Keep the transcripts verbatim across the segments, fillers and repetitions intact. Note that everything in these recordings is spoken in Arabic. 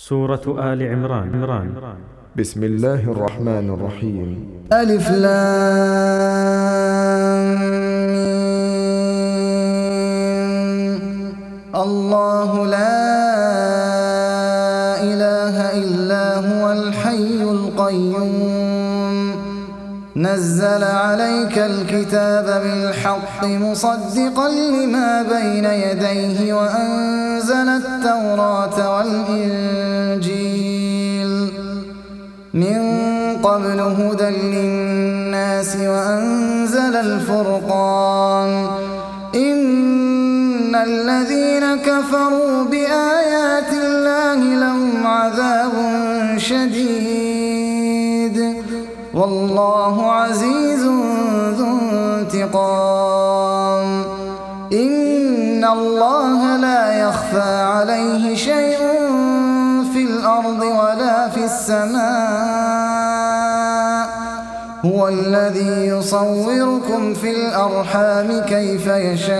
سورة آل عمران عمران. بسم الله الرحمن الرحيم. ألف لام الله لا إله إلا هو الحي القيوم نزل عليك الكتاب بالحق مصدقا لما بين يديه وأنزل التوراة والإنجيل من قبل هدى للناس وأنزل الفرقان إن الذين كفروا بآيات الله لهم عذاب شديد والله عزيز ذو انتقام إن الله لا يخفى عليه شيء في الأرض ولا في السماء هو الذي يصوركم في الأرحام كيف يشاء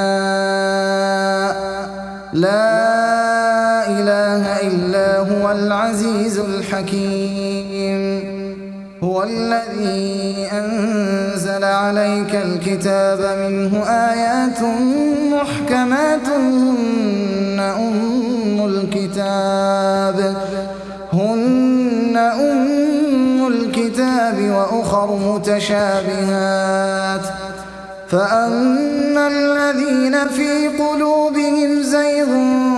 لا إله إلا هو العزيز الحكيم هو الذي أنزل عليك الكتاب منه آيات محكمات هن أم الكتاب هن أم الكتاب وأخر متشابهات فأما الذين في قلوبهم زيغ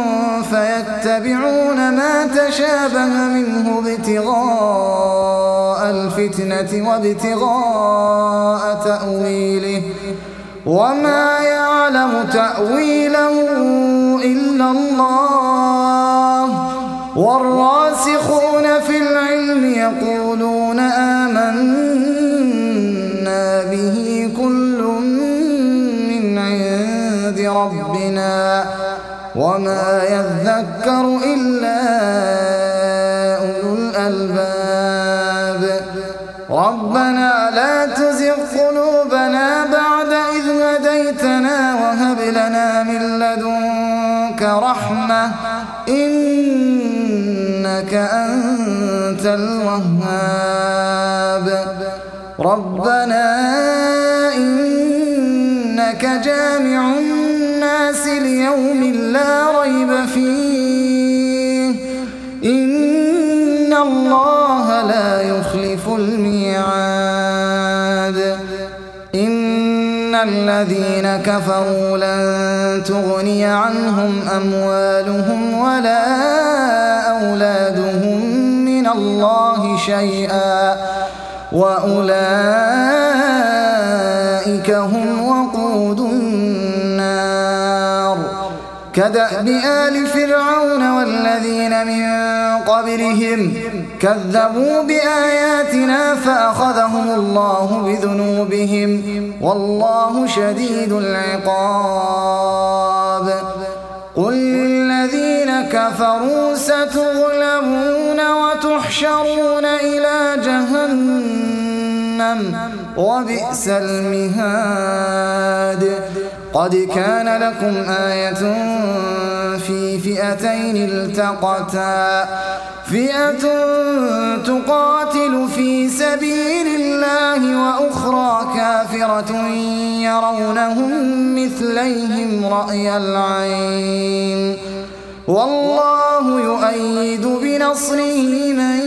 فيتبعون ما تشابه منه ابتغاء الفتنة وابتغاء تأويله وما يعلم تأويله إلا الله والراسخون في العلم يقولون آمنا به كل من عند ربنا وما يذكر إلا أولو الألباب ربنا لا تزغ قلوبنا بعد إذ هديتنا وهب لنا من لدنك رحمة إنك أنت الوهاب ربنا إنك جامع الناس ليوم لا ريب فيه إن الله لا يخلف الميعاد إن الذين كفروا لن تغني عنهم أموالهم ولا أولادهم من الله شيئا وأولئك هم وقود النار كدأب آل فرعون والذين من قبلهم كذبوا بآياتنا فأخذهم الله بذنوبهم والله شديد العقاب قل للذين كفروا ستغلبون وتحشرون إلى جهنم وبئس المهاد قد كان لكم آية في فئتين التقتا فئة تقاتل في سبيل الله وأخرى كافرة يرونهم مثليهم رأي العين والله يؤيد بنصره من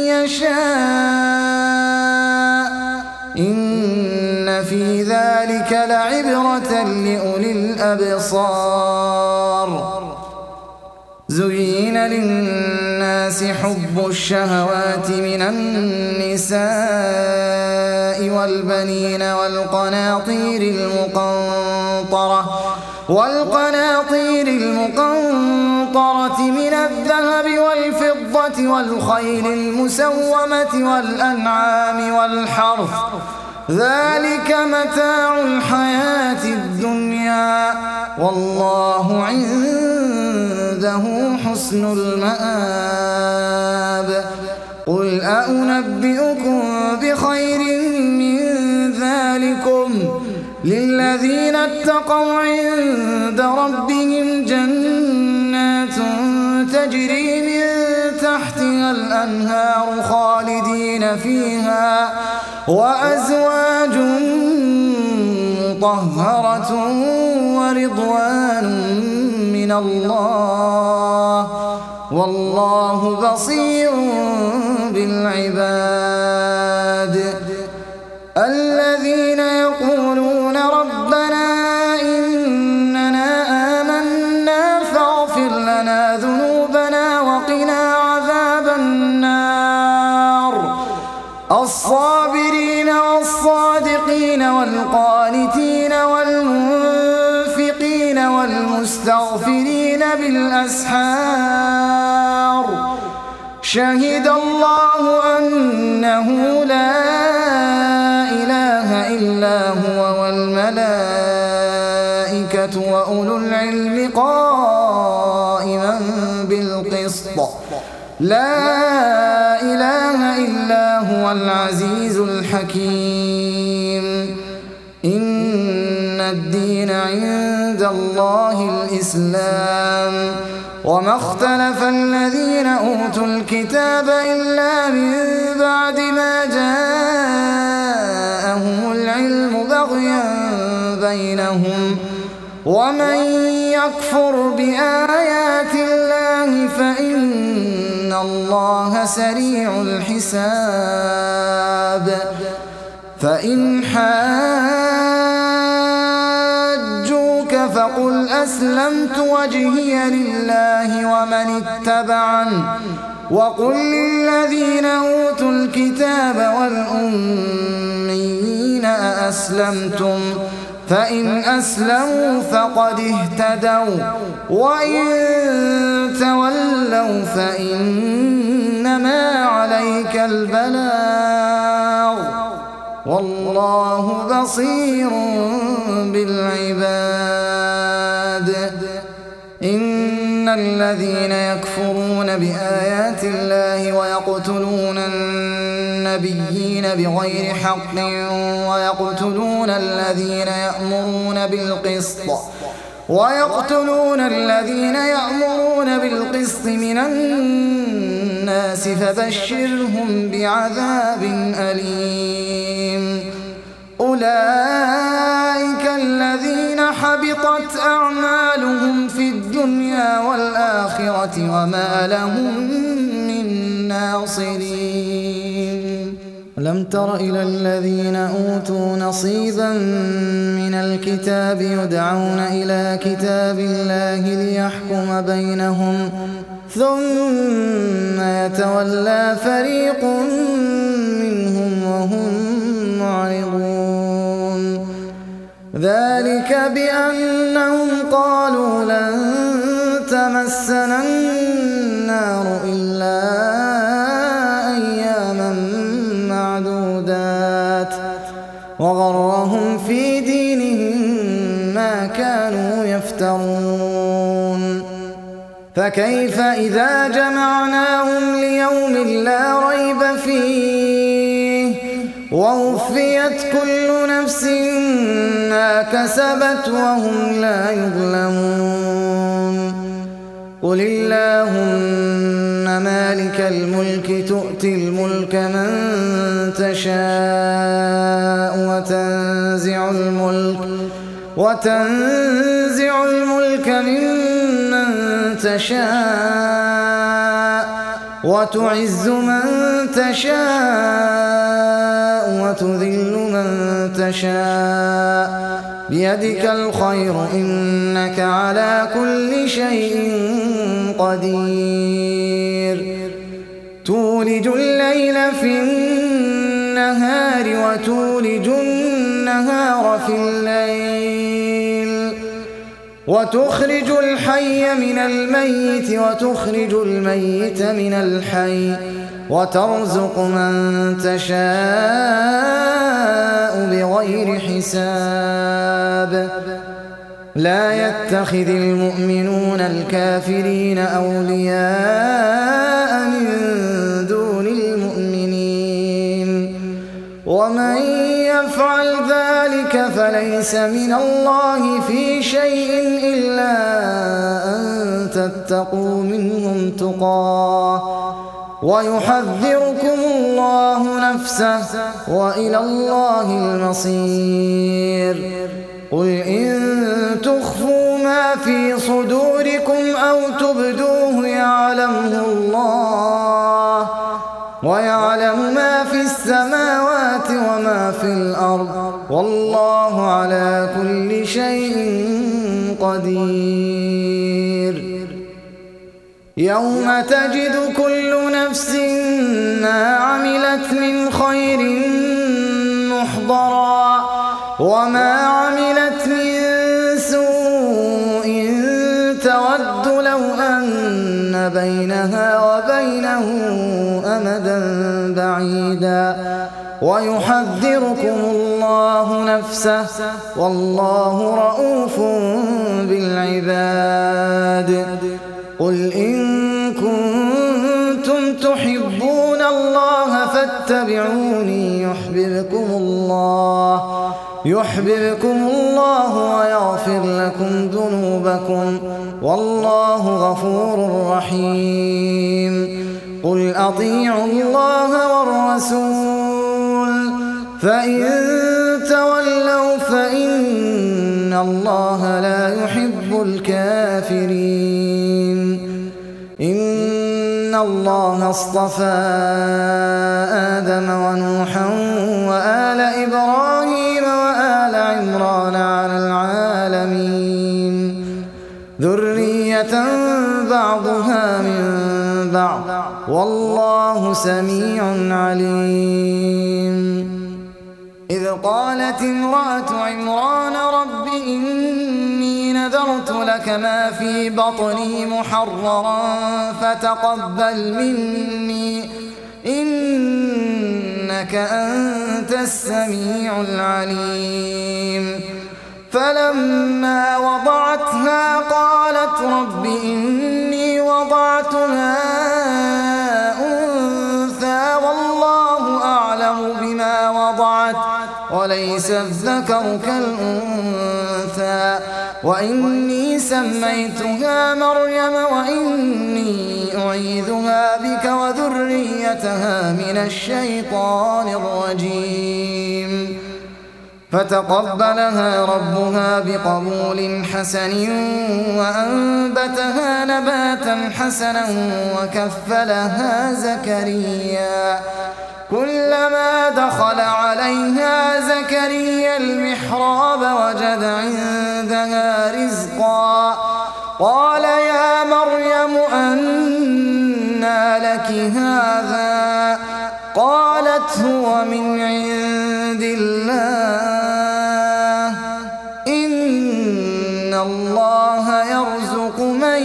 يشاء إن في ذلك لعبرة لأولي الأبصار زين للناس حب الشهوات من النساء والبنين والقناطير المقنطرة والقناطير المقنطرة من الذهب والفضة والخيل المسومة والأنعام والحرث ذلك متاع الحياة الدنيا والله عنده حسن المآب قل أنبئكم بخير من ذلكم للذين اتقوا عند ربهم جنات تجري من الأنهار خالدين فيها وأزواج مطهرة ورضوان من الله والله بصير بالعباد. الذين يقولون ربنا إننا آمنا فاغفر لنا ذنوبنا وقنا عذاب النار. الصابرين والصادقين والقانتين والمنفقين والمستغفرين بالأسحار. شهد الله أنه لا إله إلا هو والملائكة وأولو العلم قائما بالقسط. لا إله إلا هو العزيز الحكيم. إن الدين عند الله الإسلام وما اختلف الذين أوتوا الكتاب إلا من بعد ما جاءهم العلم بغيا بينهم ومن يكفر بآيات الله فإن الله سريع الحساب. فإن حاجوك فقل أسلمت وجهي لله ومن اتبعن وقل للذين أوتوا الكتاب والأميين أأسلمتم فإن أسلموا فقد اهتدوا وإن تولوا فإنما عليك البلاغ والله بصير بالعباد. إن الذين يكفرون بآيات الله ويقتلون النبيين بغير حق ويقتلون الذين يأمرون بالقسط ويقتلون الذين يأمرون بالقسط من الناس فبشرهم بعذاب أليم. أولئك الذين حبطت أعمالهم في الدنيا والآخرة وما لهم من ناصرين. لم تر إلى الذين أوتوا نصيبا من الكتاب يدعون إلى كتاب الله ليحكم بينهم ثم يتولى فريق منهم وهم معرضون. ذلك بأنهم قالوا لن تمسنا النار إلا أياما معدودات وغرهم في دينهم ما كانوا يفترون. فكيف إذا جمعناهم ليوم لا ريب فيه ووفيت كل نفس ما كسبت وهم لا يظلمون. قل اللهم مالك الملك تؤتي الملك من تشاء وتنزع الملك وتنزع الملك ممن تشاء وتعز من تشاء وتذل من تشاء بيدك الخير إنك على كل شيء قدير. تولج الليل في النهار وتولج النهار في الليل وتخرج الحي من الميت وتخرج الميت من الحي وترزق من تشاء بغير حساب. لا يتخذ المؤمنون الكافرين أولياء من دون المؤمنين ومن يفعل ذلك فليس من الله في شيء إلا أن تتقوا منهم تقاه ويحذركم الله نفسه وإلى الله المصير. قل إن تخفوا ما في صدوركم أو تبدوه يعلمه الله، ويعلم ما في السماوات وما في الأرض، والله على كل شيء قدير. يوم تجد كل نفس ما عملت من خير محضرا وما عملت من سوء تود لو أن بينها وبينه أمدا بعيدا، ويحذركم الله نفسه والله رءوف بالعباد. قل إن كنتم تحبون الله فاتبعوني يحببكم الله يحببكم الله ويغفر لكم ذنوبكم، والله غفور رحيم. قل أطيعوا الله والرسول فإن تولوا فإن الله لا يحب الكافرين. إن الله اصطفى آدم ونوحا وآل إبراهيم وآل عمران على العالمين ذرية بعضها من بعض، والله سميع عليم. إذ قالت امرأة عمران رب إني نذرت لك ما في بطني محررا فتقبل مني إنك أنت السميع العليم. فلما وضعتها قالت رب إني وضعتها أنثى والله أعلم بما وضعت وليس الذكر كالأنثى وإني سميتها مريم وإني أعيذها بك وذريتها من الشيطان الرجيم. فتقبلها ربها بقبول حسن وأنبتها نباتا حسنا وكفلها زكريا. كلما دخل عليها زكريا المحراب وجد عندها رزقا قال يا مريم أنى لك هذا؟ قالت هو من عند الله إن الله يرزق من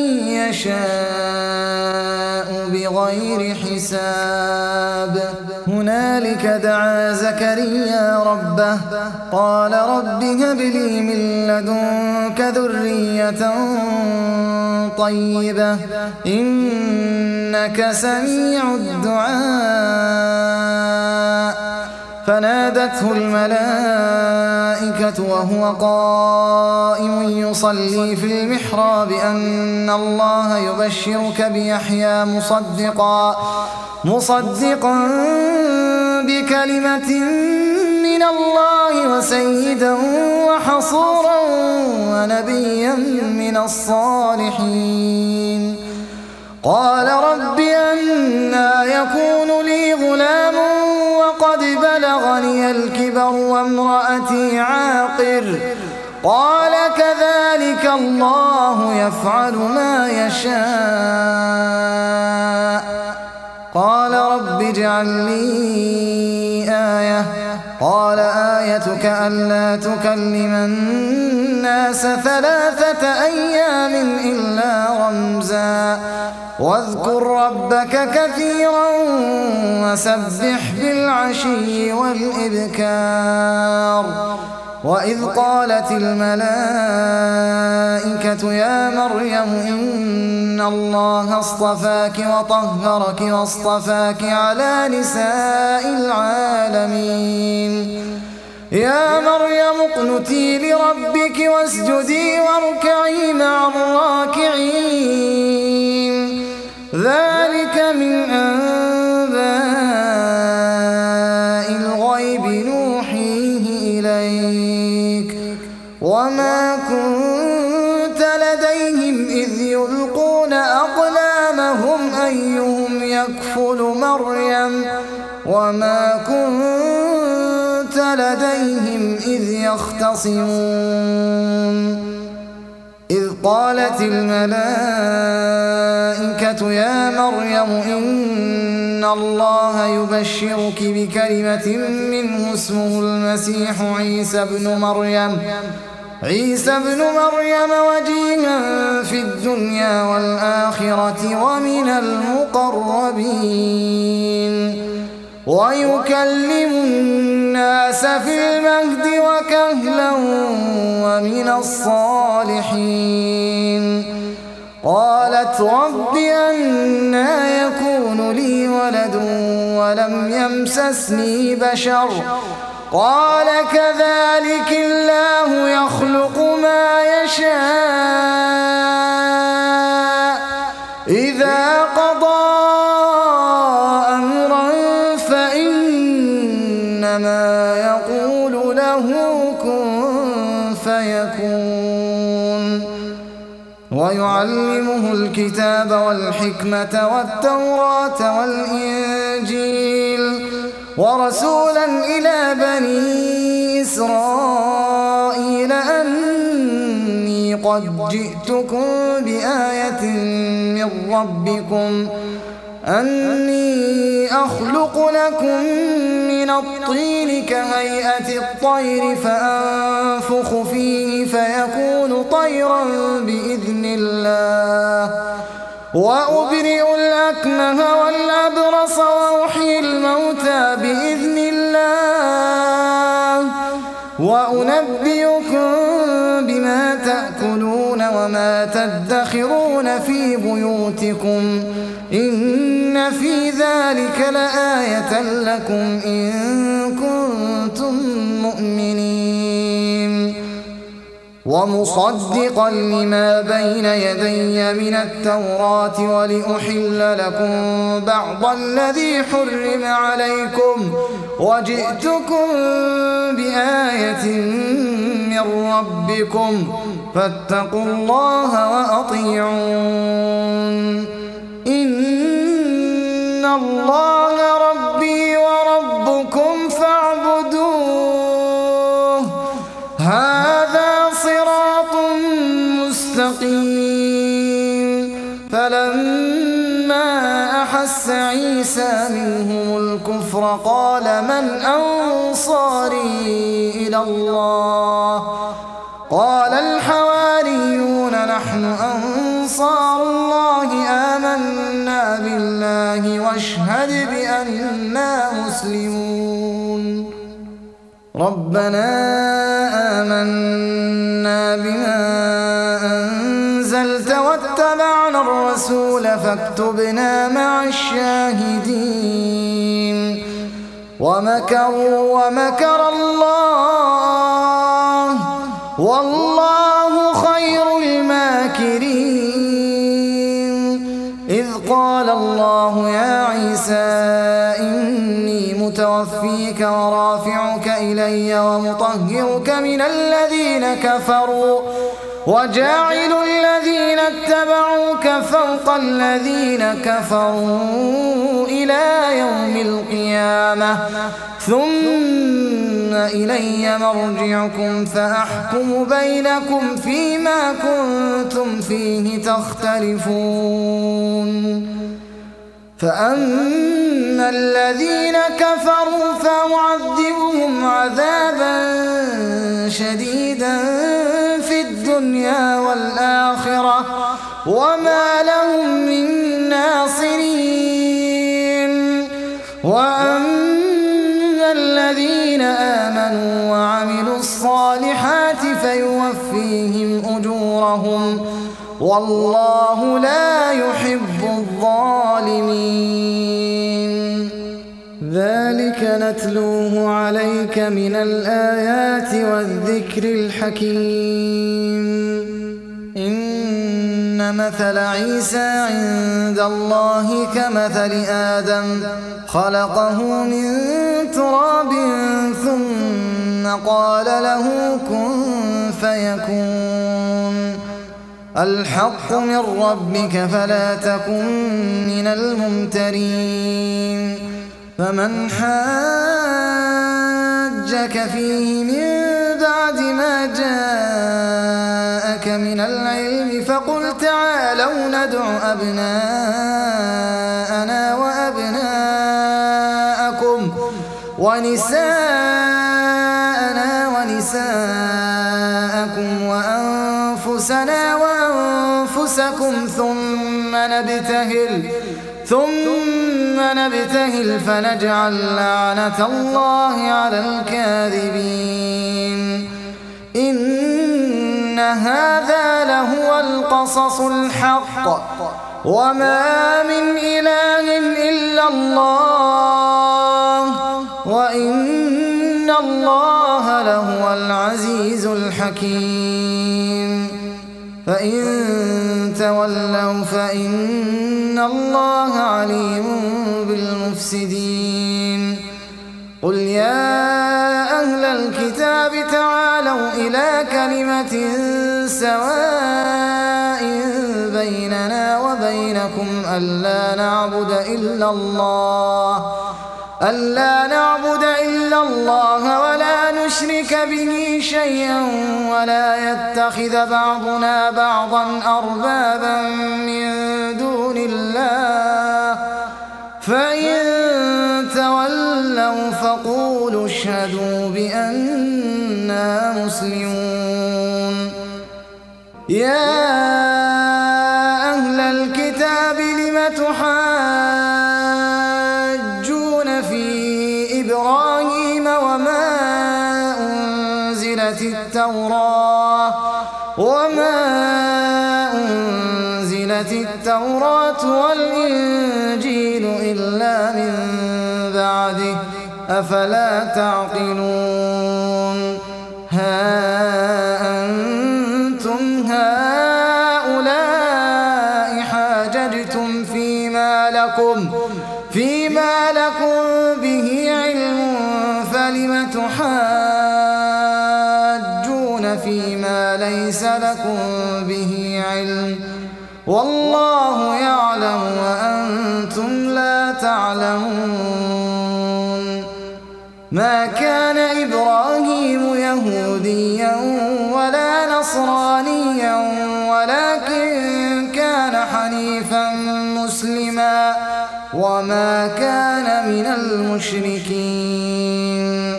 يشاء بغير حساب. هنالك دعا زكريا ربه قال رب هب لي من لدنك ذرية طيبة إنك سميع الدعاء. فنادته الملائكة وهو قائم يصلي في المحراب أن الله يبشرك بيحيى مصدقا مصدقا بكلمة من الله وسيدا وحصورا ونبيا من الصالحين. قال رب أنى يكون لي غلام وقد بلغني الكبر وامرأتي عاقر؟ قال كذلك الله يفعل ما يشاء. قال رب اجعل لي آية. قال آيتك ألا تكلم الناس ثلاثة أيام إلا رمزا واذكر ربك كثيرا وسبح بالعشي والإبكار. وإذ قالت الملائكة يا مريم إن الله اصطفاك وطهرك واصطفاك على نساء العالمين. يا مريم اقنتي لربك واسجدي واركعي مع الراكعين. ذلك من أيهم يكفل مريم وما كنت لديهم إذ يختصمون إذ قالت الملائكة يا مريم إن الله يبشرك بكلمة منه اسمه المسيح عيسى بن مريم عيسى بن مريم وجيها في الدنيا والآخرة ومن المقربين ويكلم الناس في المهد وكهلا ومن الصالحين قالت رب أنى يكون لي ولد ولم يمسسني بشر قال كذلك الله يخلق ما يشاء إذا قضى أمرا فإنما يقول له كن فيكون ويعلمه الكتاب والحكمة والتوراة والإنجيل ورسولا إلى بني إسرائيل أني قد جئتكم بآية من ربكم أني أخلق لكم من الطين كهيئة الطير فأنفخ فيه فيكون طيرا بإذن الله وأبرئ الأكمه والأبرص وأحيي الموتى بإذن الله وأنبئكم بما تأكلون وما تدخرون في بيوتكم إن في ذلك لآية لكم إن كنتم مؤمنين ومصدقا لما بين يدي من التوراة ولأحل لكم بعض الذي حرم عليكم وجئتكم بآية من ربكم فاتقوا الله وأطيعون إن الله ربي وربكم فاعبدوه هذا صراط مستقيم فلما أحس عيسى منهم الكفر قال من أنصاري إلى الله قال الحواريون نحن أنصار الله آمنا بالله واشهد بأننا مسلمون ربنا آمنا بما أنزلت واتبعنا الرسول فاكتبنا مع الشاهدين ومكروا ومكر الله والله خير الماكرين إذ قال الله يا عيسى إني متوفيك ورافعك إلي ومطهرك من الذين كفروا وجاعل الذين اتبعوك فوق الذين كفروا إلى يوم القيامة ثم إلي مرجعكم فأحكم بينكم فيما كنتم فيه تختلفون فأما الذين كفروا فأعذبهم عذابا شديدا في الدنيا والآخرة وما لهم من ناصرين وأما الذين آمنوا وعملوا الصالحات فيوفيهم أجورهم والله لا يحب الظالمين ذلك نتلوه عليك من الآيات والذكر الحكيم إن مثل عيسى عند الله كمثل آدم خلقه من تراب ثم قال له كن فيكون الحق من ربك فلا تكن من الممترين فمن حاجك فيه من بعد ما جاءك من العلم فقل تعالوا ندع أبناءنا وأبناءكم ونساءنا ونساءكم وأنفسنا وأنفسكم ثم نبتهل ثم نبتهل فنجعل لعنة الله على الكاذبين إن هذا لهو القصص الحق وما من إله إلا الله وإن الله لهو العزيز الحكيم فإن تولوا فإن الله عليم بالمفسدين قل يا أهل الكتاب تعالوا إلى كلمة سواء بيننا وبينكم ألا نعبد إلا الله ألا نعبد إلا الله ولا نشرك به شيئا ولا يتخذ بعضنا بعضا أربابا من دون الله فإن تولوا فقولوا اشهدوا بأننا مسلمون يا أهل الكتاب لم تحاجون في إبراهيم وما أنزلت التوراة وما أنزلت التوراة والإنجيل إلا من بعده أفلا تعقلون ها أنتم هؤلاء حاججتم فيما لكم فيما لكم به علم فلم تحاجون فيما ليس لكم به علم والله يعلم وأنتم لا تعلمون ما كان إبراهيم يهوديا ولا نصرانيا ولكن كان حنيفا مسلما وما كان من المشركين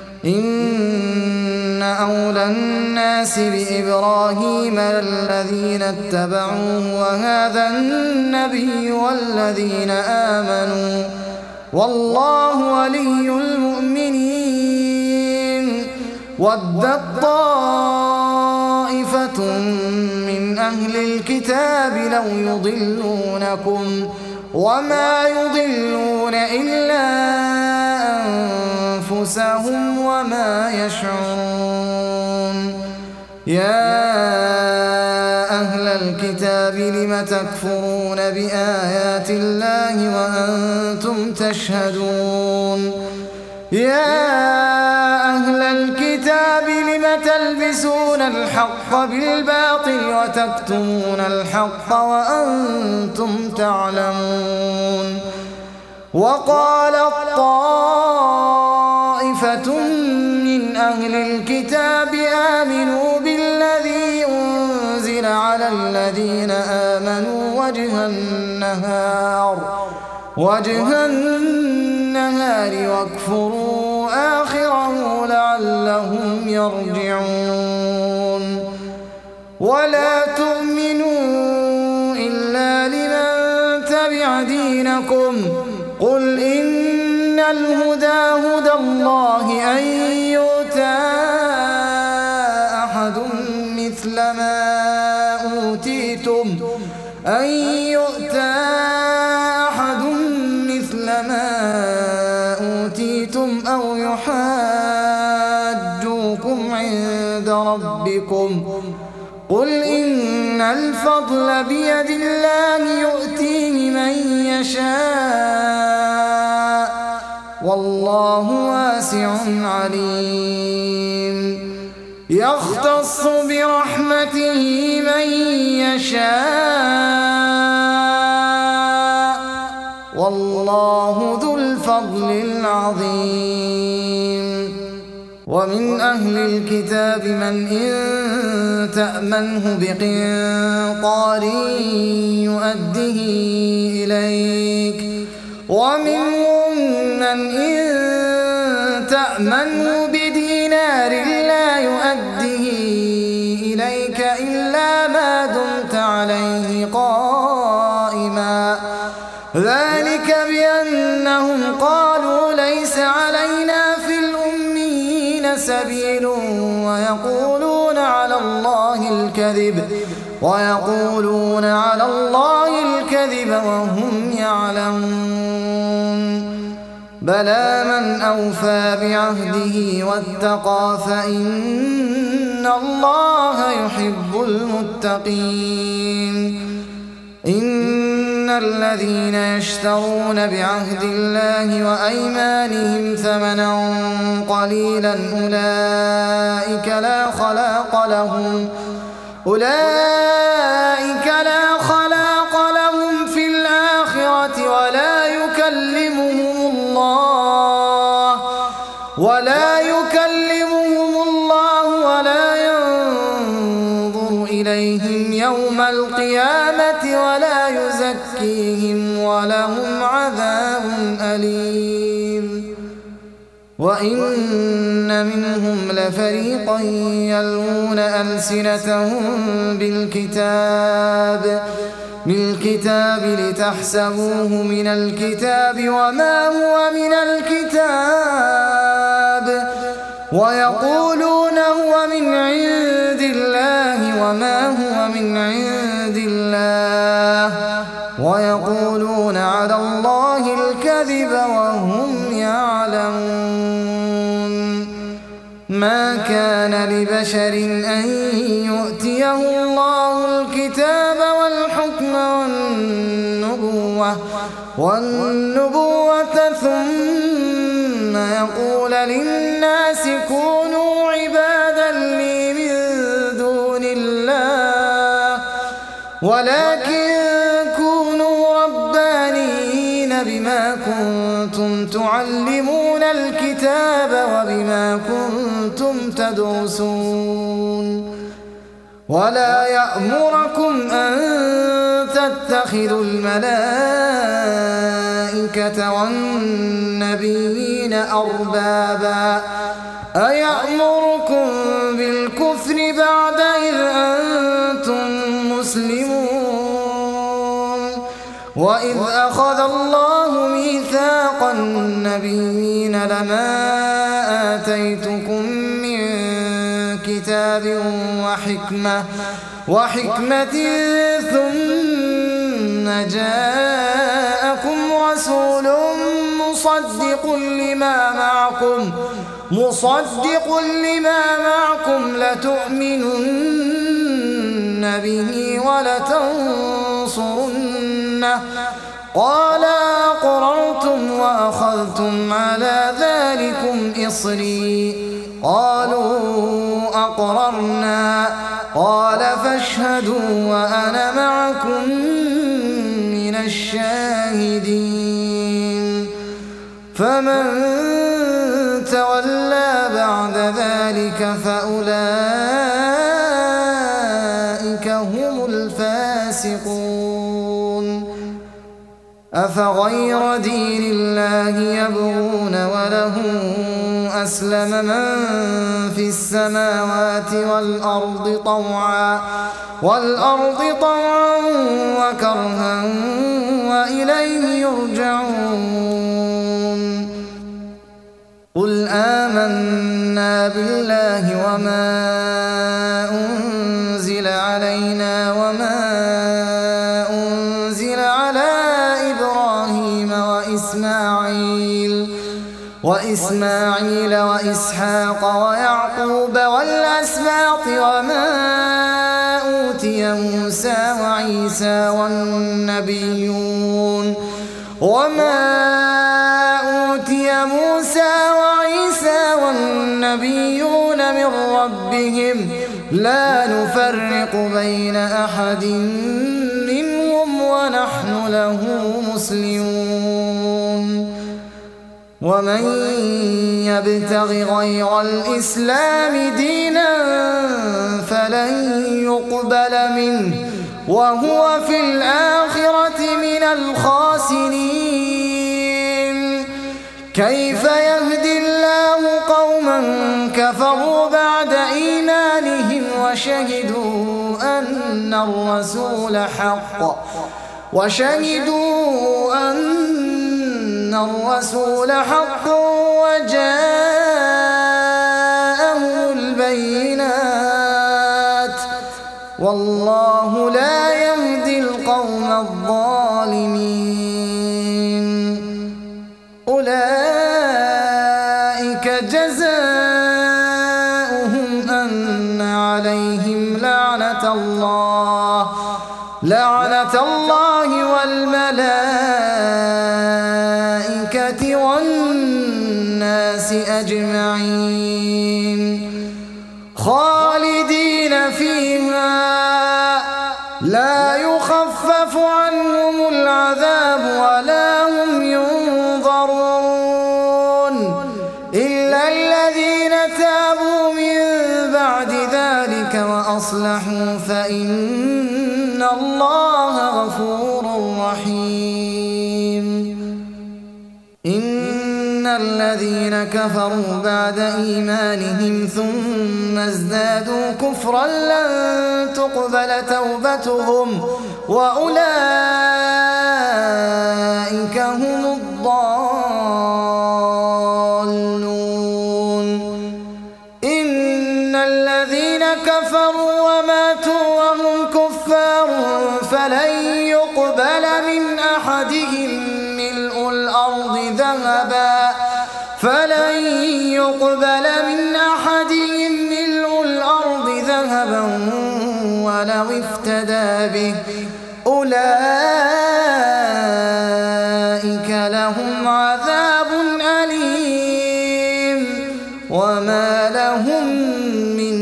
إن أولى الناس بإبراهيم الذين اتبعوه وهذا النبي والذين آمنوا والله ولي المؤمنين ودت طائفة من أهل الكتاب لو يضلونكم وما يضلون إلا أنفسهم وما يشعرون يا أهل الكتاب لم تكفرون بآيات الله وأنتم تشهدون يا أهل الكتاب لم تلبسون الحق بالباطل وتكتمون الحق وأنتم تعلمون وقالت طائفة من أهل الكتاب آمنوا بالذي أنزل على الذين آمنوا وجه النهار وجه النهار واكفروا آخره لعلهم يرجعون ولا تؤمنوا إلا لمن تبع دينكم قل إن الهدى هدى الله أن يؤتى أحد مثل ما أوتيتم أن يؤتى أحد مثل ما أوتيتم أو يحاجوكم عند ربكم قل إن الفضل بيد الله يؤتيه من يشاء والله واسع عليم يختص برحمته من يشاء والله ذو الفضل العظيم ومن أهل الكتاب من إن تأمنه بقنطار يؤده إليك ومنهم من إن تأمنه بدينار لا يؤده إليك إلا ما دمت عليه قائما ذلك بأنهم قالوا ليس علينا في الأميين سبيل ويقولون على الله الكذب ويقولون على الله الكذب وهم يعلمون بلى من أوفى بعهده واتقى فإن الله يحب المتقين إن الذين يشترون بعهد الله وأيمانهم ثمنا قليلا أولئك لا خلاق لهم أولئك لا خلاق لهم في الآخرة ولا يكلمهم الله ولا يكلمهم الله ولا ينظر إليهم يوم القيامة ولا يزكيهم ولهم عذاب أليم وإن منهم لفريقا يلوون ألسنتهم بالكتاب بالكتاب لتحسبوه من الكتاب وما هو من الكتاب ويقولون هو من عند الله وما هو من عند الله ويقولون على الله الكذب وهم يعلمون ما كان لبشر أن يؤتيه الله الكتاب والحكم والنبوة والنبوة ثم يقول للناس كونوا عبادا لي من دون الله ولكن كونوا ربانيين بما كنتم تعلمون الكتاب وبما كنتم تدرسون ولا يأمركم أن تتخذوا الملائكة والنبيين أربابا أيأمركم بالكفر بعد إذ أنتم مسلمون وإذ أخذ الله ميثاق النبيين لما آتيتكم من كتاب وحكمة وحكمة ثم جاءكم رسول مصدق لما معكم مصدق لما معكم لتؤمنن به ولتنصرنه قال أقررتم وأخذتم على ذلكم إصري قالوا أقررنا قال فاشهدوا وأنا معكم من الشاهدين فمن تولى بعد ذلك فأولئك هم الفاسقون أفغير دين الله يبغون وله أسلم من في السماوات والأرض طوعا والأرض طوعا وكرها وإليه يرجعون قل آمنا بالله وما أنزل علينا وما أنزل على إبراهيم وإسماعيل وإسماعيل وإسحاق ويعقوب والأسباط وما أوتي موسى وعيسى والنبيون وما أوتي موسى وعيسى والنبيون من ربهم لا نفرق بين أحد منهم ونحن له مسلمون ومن يبتغ غير الإسلام دينا فلن يقبل منه وهو في الآخرة من الخاسرين كيف يهدي الله قوما كفروا بعد إيمانهم وشهدوا أن الرسول حق وشهدوا أن الرسول حق وجاءهم البينات والله لا يهدي القوم الظالمين أولئك جزاؤهم أن عليهم لعنة الله لعنة الله والملائكة والناس أجمعين خالدين فيها لا يخفف عنهم العذاب ولا هم ينظرون إلا الذين تابوا من بعد ذلك وأصلحوا فإن الله غفور رحيم إن الذين كفروا بعد إيمانهم ثم ازدادوا كفرا لن تقبل توبتهم وأولئك هم الضالون إن الذين كفروا وماتوا وهم كفار فلن يقبل من أحدهم ملء الأرض ذهبا فلن يقبل من أحدهم ملء الأرض ذهبا ولو افتدى به أولئك لهم عذاب أليم وما لهم من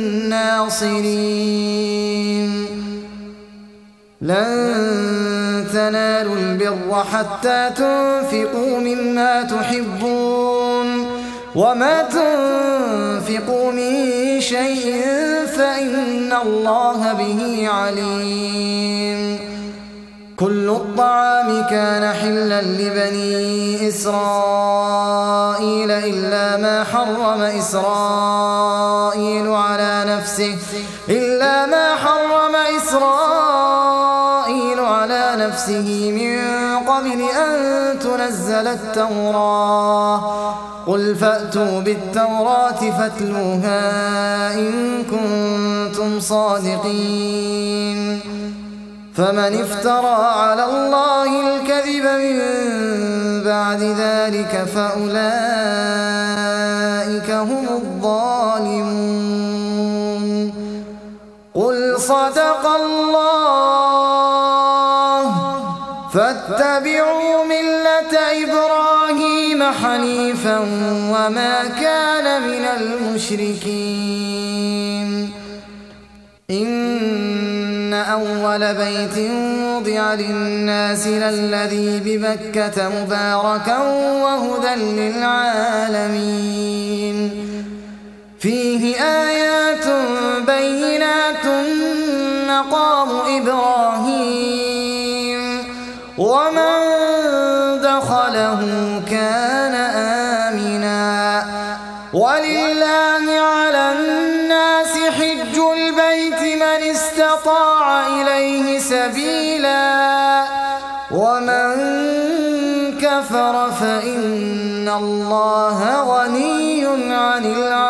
ناصرين لن تنالوا البر حتى تنفقوا مما تحبون وما تنفقوا من شيء فإن الله به عليم كل الطعام كان حلا لبني إسرائيل إلا ما حرم إسرائيل على نفسه إلا ما حرم إسرائيل على نفسه من قبل أن تنزل التوراة قل فأتوا بالتوراة فاتلوها إن كنتم صادقين فمن افترى على الله الكذب من بعد ذلك فأولئك هم الظالمون قل صدق الله فاتبعوا ملة إبراهيم حنيفا وما كان من المشركين إن أول بيت وضع للناس للذي ببكة مباركا وهدى للعالمين فيه آيات بينات مقام إبراهيم ومن دخله كان آمنا ولله على الناس حج البيت من استطاع إليه سبيلا ومن كفر فإن الله غني عن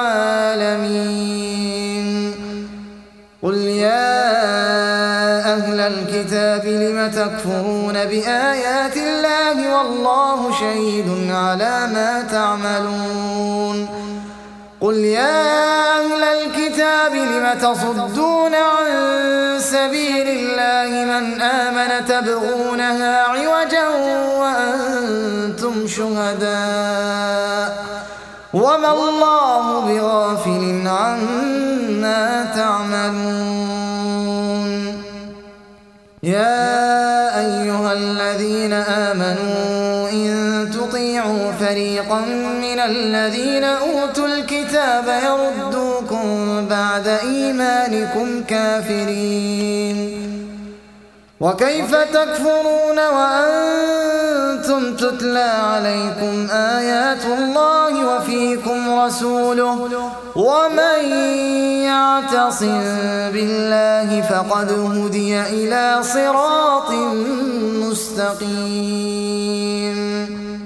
العالمين قل يا أهل الكتاب لم تكفرون بآيات الله والله شهيد على ما تعملون قل يا أهل الكتاب لم تصدون عن سبيل الله من آمن تبغونها عوجا وأنتم شهداء وما الله بغافل عما تعملون. يا أيها الذين آمنوا إن تطيعوا فريقا من الذين أوتوا الكتاب يردوكم بعد إيمانكم كافرين. وكيف تكفرون وأنتم تتلى عليكم آيات الله وفيكم رسوله ومن يعتصم بالله فقد هدي إلى صراط مستقيم.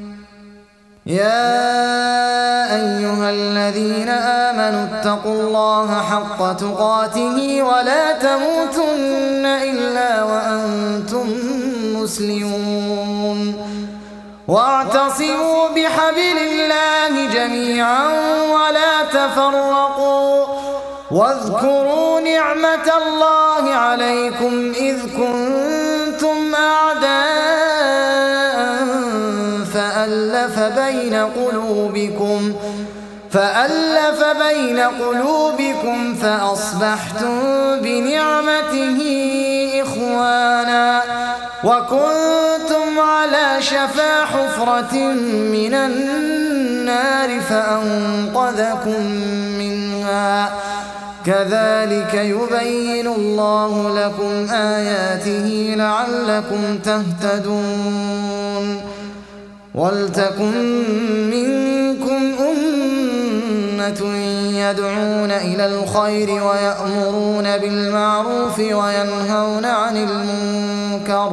يا أيها الذين آمنوا اتقوا الله حق تقاته ولا تموتن إلا وأنتم مسلمون. واعتصموا بحبل الله جميعا ولا تفرقوا. واذكروا نعمة الله عليكم إذ كنتم أعداء فألف بين قلوبكم فألف بين قلوبكم فأصبحتم بنعمته إخوانا وكنتم على شفا حفرة من النار فأنقذكم منها. كذلك يبين الله لكم آياته لعلكم تهتدون. ولتكن منكم أمة يدعون إلى الخير ويأمرون بالمعروف وينهون عن المنكر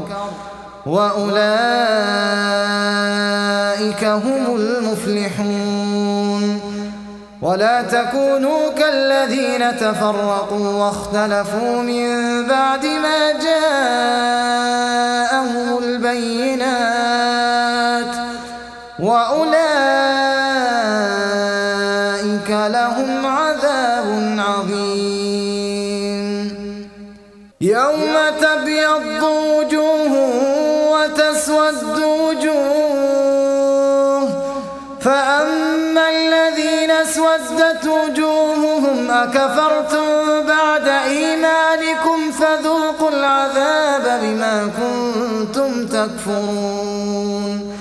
وأولئك هم المفلحون. ولا تكونوا كالذين تفرقوا واختلفوا من بعد ما جاءهم البينات وأولئك لهم عذاب عظيم. يوم تبيض وجوه وتسود وجوه فأما الذين اسودت وجوههم أكفرتم بعد إيمانكم فذوقوا العذاب بما كنتم تكفرون.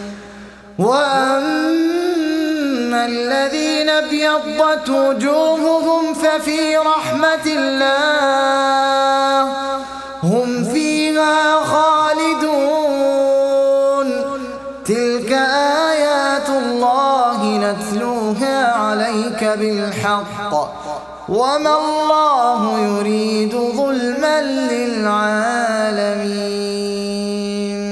وأما الذين ابيضت وجوههم ففي رحمة الله هم فيها خالدون. تلك آيات الله نتلوها عليك بالحق وما الله يريد ظلما للعالمين.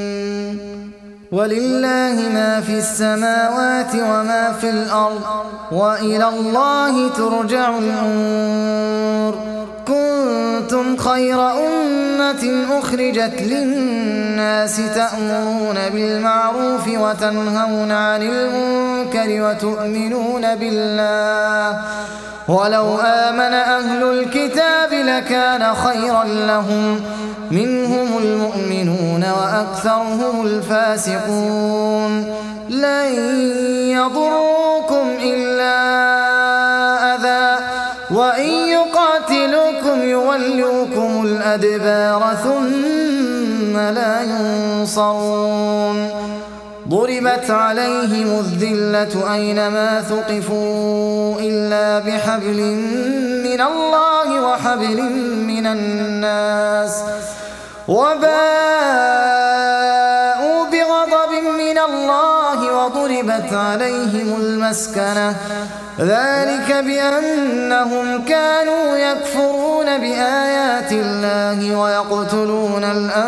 ولله ما في السماوات وما في الأرض وإلى الله ترجع الأمور. كنتم خير أمة أخرجت للناس تأمرون بالمعروف وتنهون عن المنكر وتؤمنون بالله ولو آمن أهل الكتاب لكان خيرا لهم منهم المؤمنون وأكثرهم الفاسقون. لن يضروكم إلا أذى وإن يقاتلوكم يولوكم الأدبار ثم لا ينصرون. ضربت عليهم الذلة أينما ثقفوا إلا بحبل من الله وحبل من الناس وباءوا بغضب من الله وضربت عليهم المسكنة ذلك بأنهم كانوا يكفرون بآيات الله ويقتلون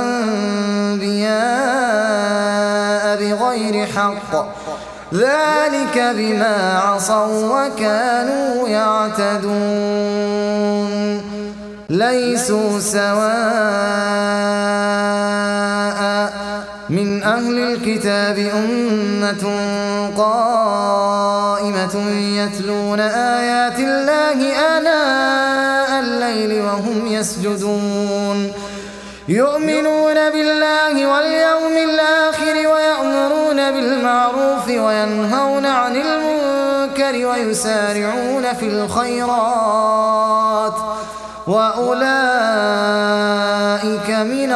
الأنبياء بغير حق ذلك بما عصوا وكانوا يعتدون. ليسوا سواء من أهل الكتاب أمة قائمة يتلون آيات الله آناء الليل وهم يسجدون يؤمنون بالله واليوم الآخر ويأمرون بالمعروف وينهون عن المنكر المنكر ويسارعون في الخيرات وأولئك من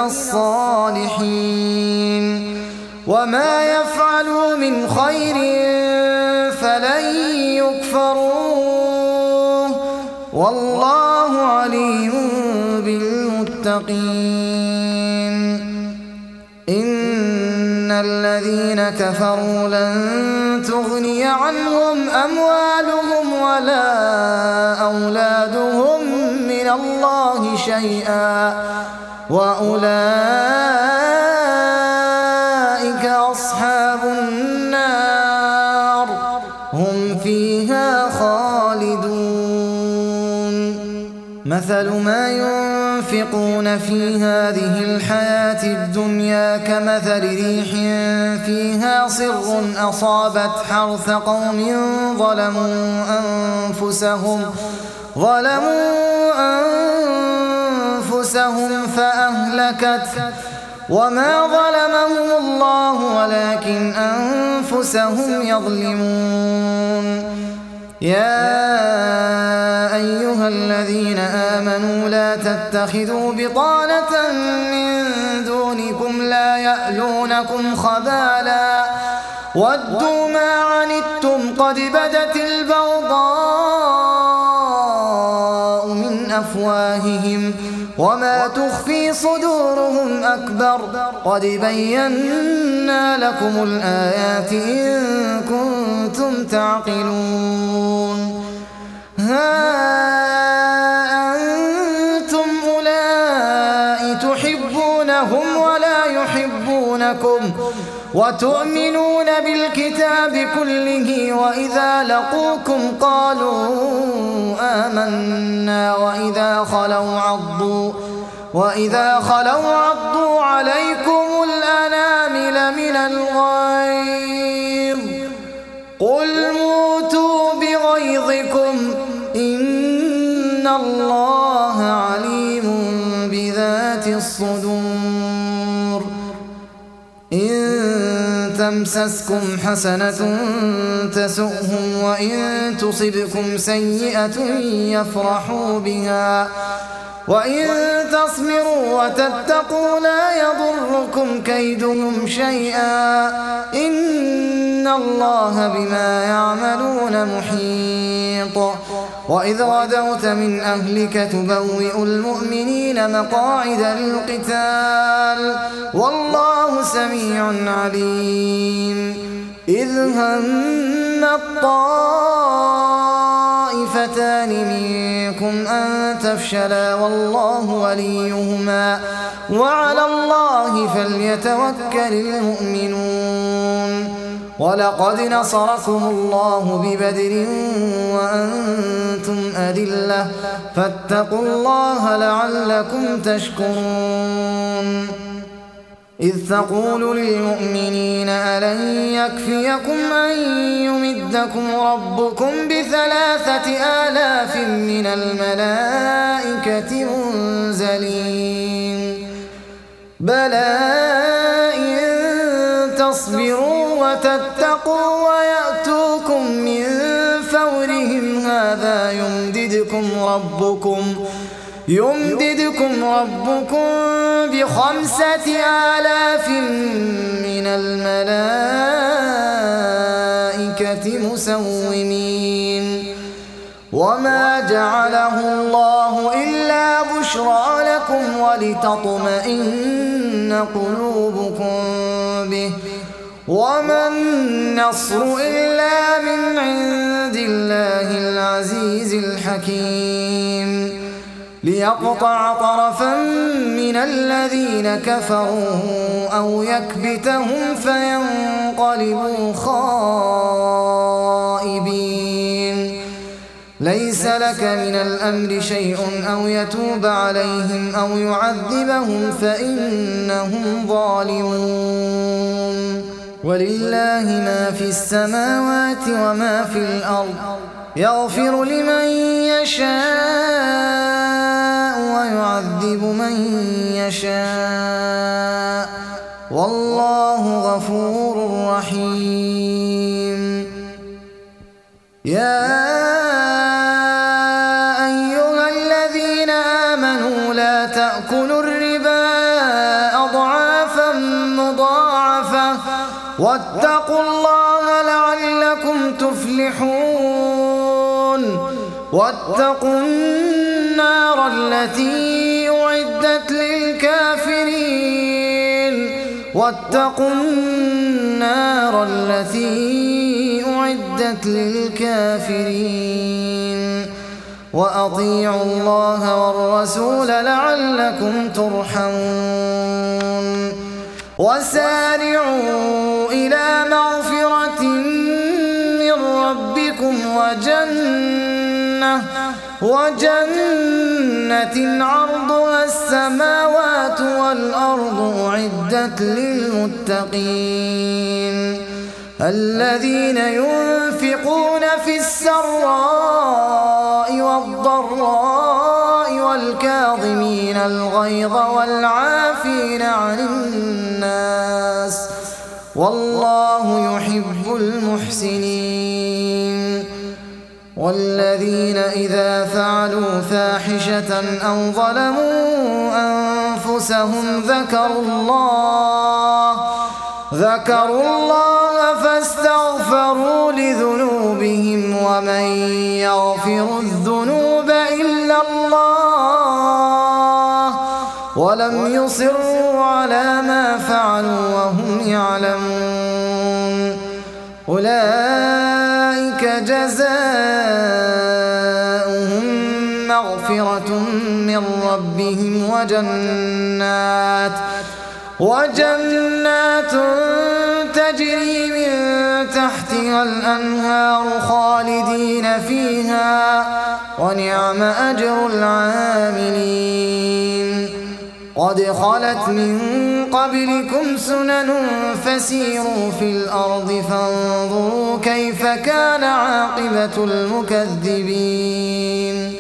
الصالحين وما يفعلوا من خير فلن يكفروه والله عليم بالمتقين إن الذين كفروا لن تغني عنهم أموالهم ولا أولادهم من الله شيئا وأولئك أصحاب النار هم فيها خالدون مثل ما ينفقون في هذه الحياة الدنيا كمثل ريح فيها صر أصابت حرث قوم ظلموا أنفسهم ظلموا أنفسهم فأهلكت وما ظلمهم الله ولكن أنفسهم يظلمون يا أيها الذين آمنوا لا تتخذوا بطانة من دونكم لا يألونكم خبالا ودوا ما عنتم قد بدت البغضاء من أفواههم وما تخفي صدورهم أكبر قد بينا لكم الآيات إن كنتم تعقلون ها أنتم أولئك تحبونهم ولا يحبونكم وتؤمنون بالكتاب كله وإذا لقوكم قالوا آمنا وإذا خلوا عضوا وإذا خلوا عضوا عليكم الأنامل من الغيظ قل موتوا بغيظكم إن الله عليم بذات الصدور إن تمسسكم حسنة تسؤهم وإن تصبكم سيئة يفرحوا بها وإن تصبروا وتتقوا لا يضركم كيدهم شيئا إن الله بما يعملون محيط وإذ غدوت من أهلك تبوئ المؤمنين مقاعد للقتال والله سميع عليم إذ هم الطائفتان منكم أن تفشلا والله وليهما وعلى الله فليتوكل المؤمنون ولقد نصركم الله ببدر وأنتم أذلة فاتقوا الله لعلكم تشكرون إذ تقول للمؤمنين ألن يكفيكم أن يمدكم ربكم بثلاثة آلاف من الملائكة منزلين بلى إن تصبروا وتتقوا ويأتوكم من فورهم هذا يمددكم ربكم يمددكم ربكم بخمسة آلاف من الملائكة مسومين وما جعله الله إلا بشرى لكم ولتطمئن قلوبكم به وما النصر إلا من عند الله العزيز الحكيم ليقطع طرفا من الذين كفروا أو يكبتهم فينقلبوا خائبين ليس لك من الأمر شيء أو يتوب عليهم أو يعذبهم فإنهم ظالمون ولله ما في السماوات وما في الأرض يغفر لمن يشاء ويعذب من يشاء والله غفور رحيم يا أيها الذين آمنوا لا تأكلوا الربا أضعافا مضاعفة واتقوا الله لعلكم تفلحون واتقوا النار التي أعدت للكافرين واتقوا النار التي أعدت للكافرين وأطيعوا الله والرسول لعلكم ترحمون وسارعوا إلى مغفرة من ربكم وجنة وجنة عرضها السماوات والأرض أعدت للمتقين الذين ينفقون في السراء والضراء والكاظمين الغيظ والعافين عن الناس والله يحب المحسنين والذين إذا فعلوا فاحشة أو ظلموا أنفسهم ذكروا الله ذكروا الله فاستغفروا لذنوبهم ومن يغفر الذنوب إلا الله ولم يصروا على ما فعلوا وهم يعلمون أولئك جزاؤهم مغفرة من ربهم وجنات وجنات تجري من تحتها الأنهار خالدين فيها ونعم أجر العاملين قد خلت من قبلكم سنن فسيروا في الأرض فانظروا كيف كان عاقبة المكذبين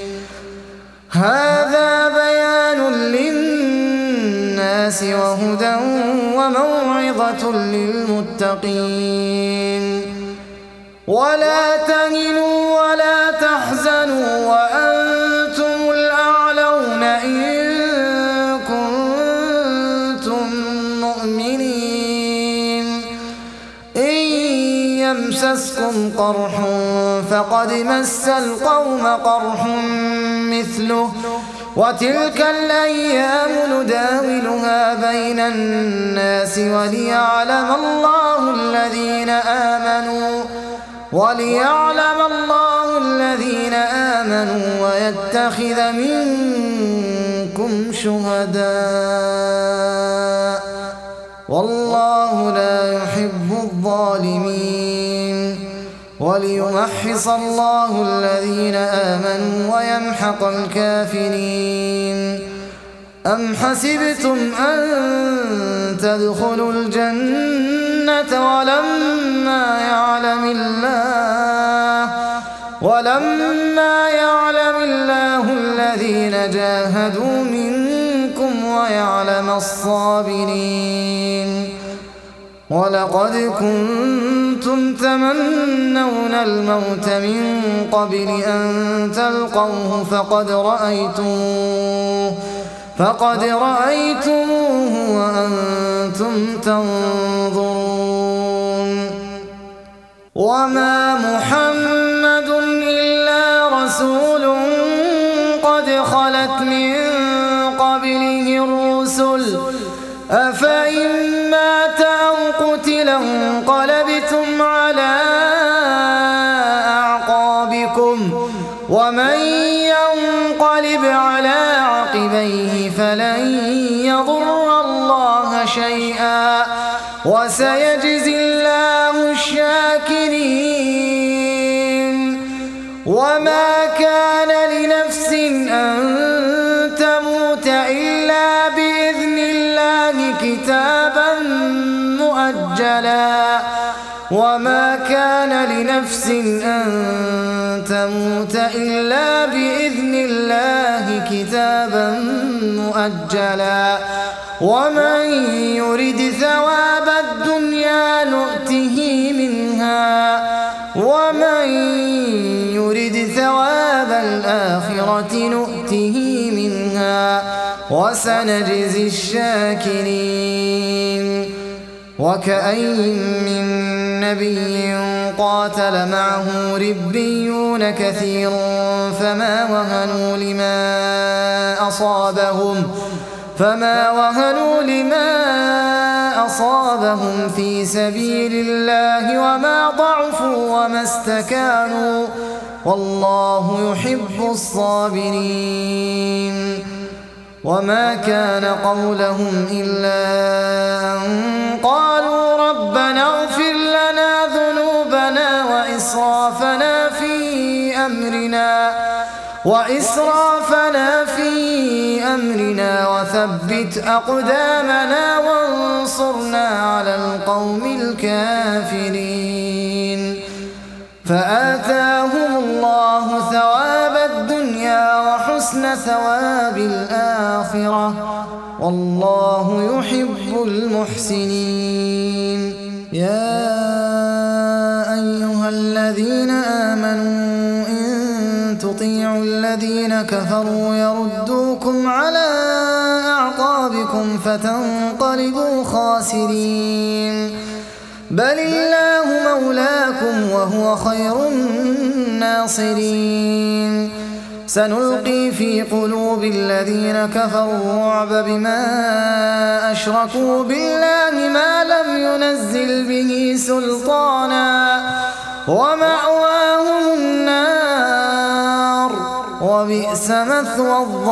هذا بيان للناس وهدى وموعظة للمتقين ولا تهنوا ولا تحزنوا وأنتم الأعلون إن كنتم مؤمنين إن يمسسكم قرح فقد مس القوم قرح مثله وتلك الأيام نداولها بين الناس وليعلم الله الذين آمنوا وليعلم الله الذين آمنوا ويتخذ منكم شهداء والله لا يحب الظالمين وليمحص الله الذين آمنوا ويمحق الكافرين أم حسبتم أن تدخلوا الجنة ولما يعلم الله ولما يعلم الله الذين جاهدوا منكم ويعلم الصابرين ولقد كنتم تمنون الموت من قبل أن تلقوه فقد رأيتموه فقد رأيتموه وأنتم تنظرون وما محمد إلا رسول قد خلت من قبله الرسل أفإن مات أو قتل انقلبتم على أعقابكم ومن ينقلب على عقبيه فلن يضر الله شيئا وسيجزي الله الشاكرين وما كان لنفس أن تموت إلا بإذن الله كتابا مؤجلا وما كان لنفس أن تموت إلا بإذن الله كتابا مؤجلا ومن يرد ثواب الدنيا نؤته منها ومن الآخرة نؤته منها وسنجزي الشاكرين. وكأين من نبي قاتل معه ربيون كثير فما وهنوا لما أصابهم فما وهنوا لما أصابهم في سبيل الله وما ضعفوا وما استكانوا والله يحب الصابرين. وما كان قولهم إلا أن قالوا ربنا اغفر لنا ذنوبنا وإسرافنا في أمرنا وإسرافنا في أمرنا وثبت أقدامنا وانصرنا على القوم الكافرين. فآتاهم الله ثواب الدنيا وحسن ثواب الآخرة والله يحب المحسنين. يا أيها الذين آمنوا إن تطيعوا الذين كفروا يردوكم على أعقابكم فتنقلبوا خاسرين. بل الله مولاكم وهو خير الناصرين. سنلقي في قلوب الذين كفروا الرعب بما أشركوا بالله ما لم ينزل به سلطانا ومأواهم النار وبئس مثوى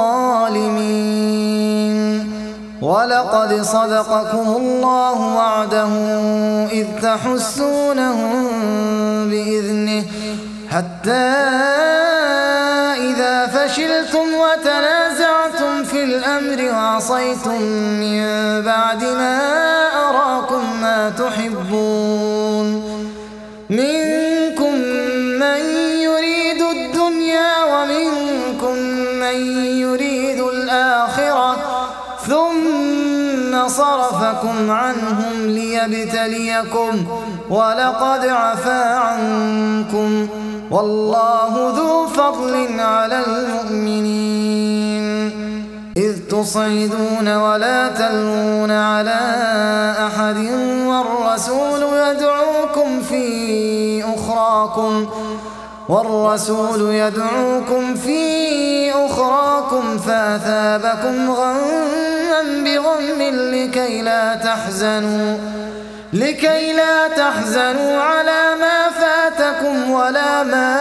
الظالمين. ولقد صدقكم الله وعده إذ تحسونهم بإذنه حتى إذا فشلتم وتنازعتم في الأمر وعصيتم من بعد ما أراكم ما تحبون منكم من يريد الدنيا ومنكم من يريد الآخرة ثم صرفكم عنهم ليبتليكم ولقد عفا عنكم والله ذو فضل على المؤمنين. إذ تصعدون ولا تلوون على أحد والرسول يدعوكم في أخراكم والرسول يدعوكم في أخراكم فأثابكم غما بغم لكي لا تحزنوا لكي لا تحزنوا على ما فاتكم ولا ما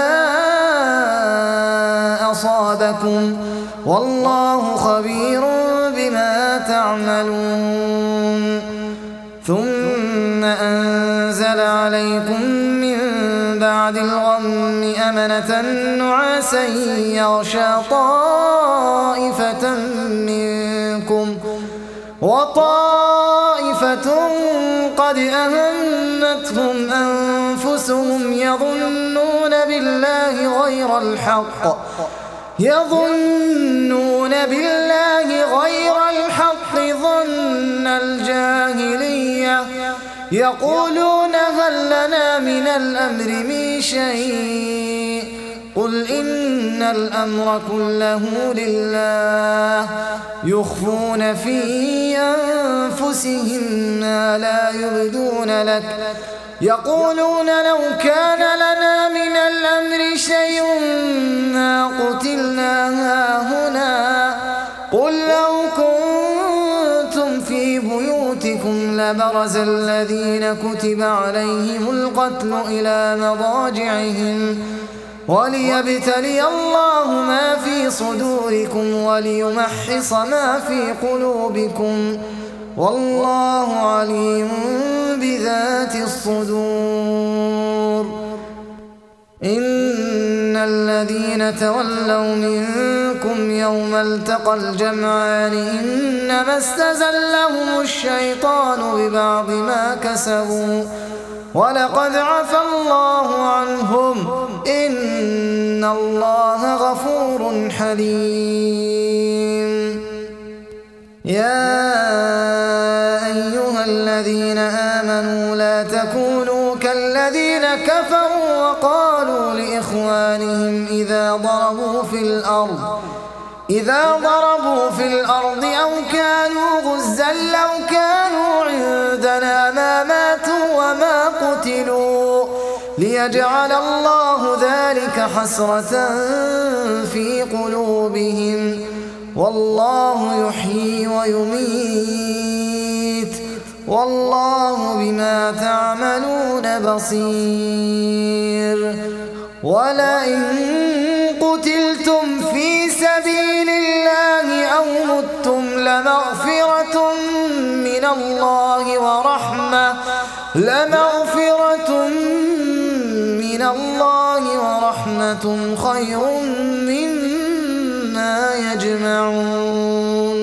أصابكم والله خبير بما تعملون. ثم أنزل عليكم من بعد الغم أمنة نعاسا يغشى طائفة منكم وطائفة قد أهمتهم أنفسهم يظنون بالله غير الحق يظنون بالله غير الحق ظن الجاهلية يقولون هل لنا من الأمر من شيء قل إن الأمر كله لله يخفون في أنفسهم ما لا يبدون لك يقولون لو كان لنا من الأمر شيء ما قتلنا هاهنا قل لو كنتم في بيوتكم لبرز الذين كتب عليهم القتل إلى مضاجعهم وليبتلي الله ما في صدوركم وليمحص ما في قلوبكم والله عليم بذات الصدور. إن الذين تولوا منكم يوم التقى الجمعان إنما استزلهم الشيطان ببعض ما كسبوا ولقد عفا الله عنهم إن الله غفور حليم. يا أيها الذين آمنوا لا تكونوا كالذين كفروا وقالوا لإخوانهم إذا ضربوا في الأرض إذا ضربوا في الأرض أو كانوا غزا لو كانوا عندنا ما ماتوا وما قتلوا ليجعل الله ذلك حسرة في قلوبهم والله يحيي ويميت والله بما تعملون بصير. ولئن قتلتم في سبيل الله أو متم لمغفرة من الله ورحمة لمغفرة من الله ورحمة خير مما يجمعون.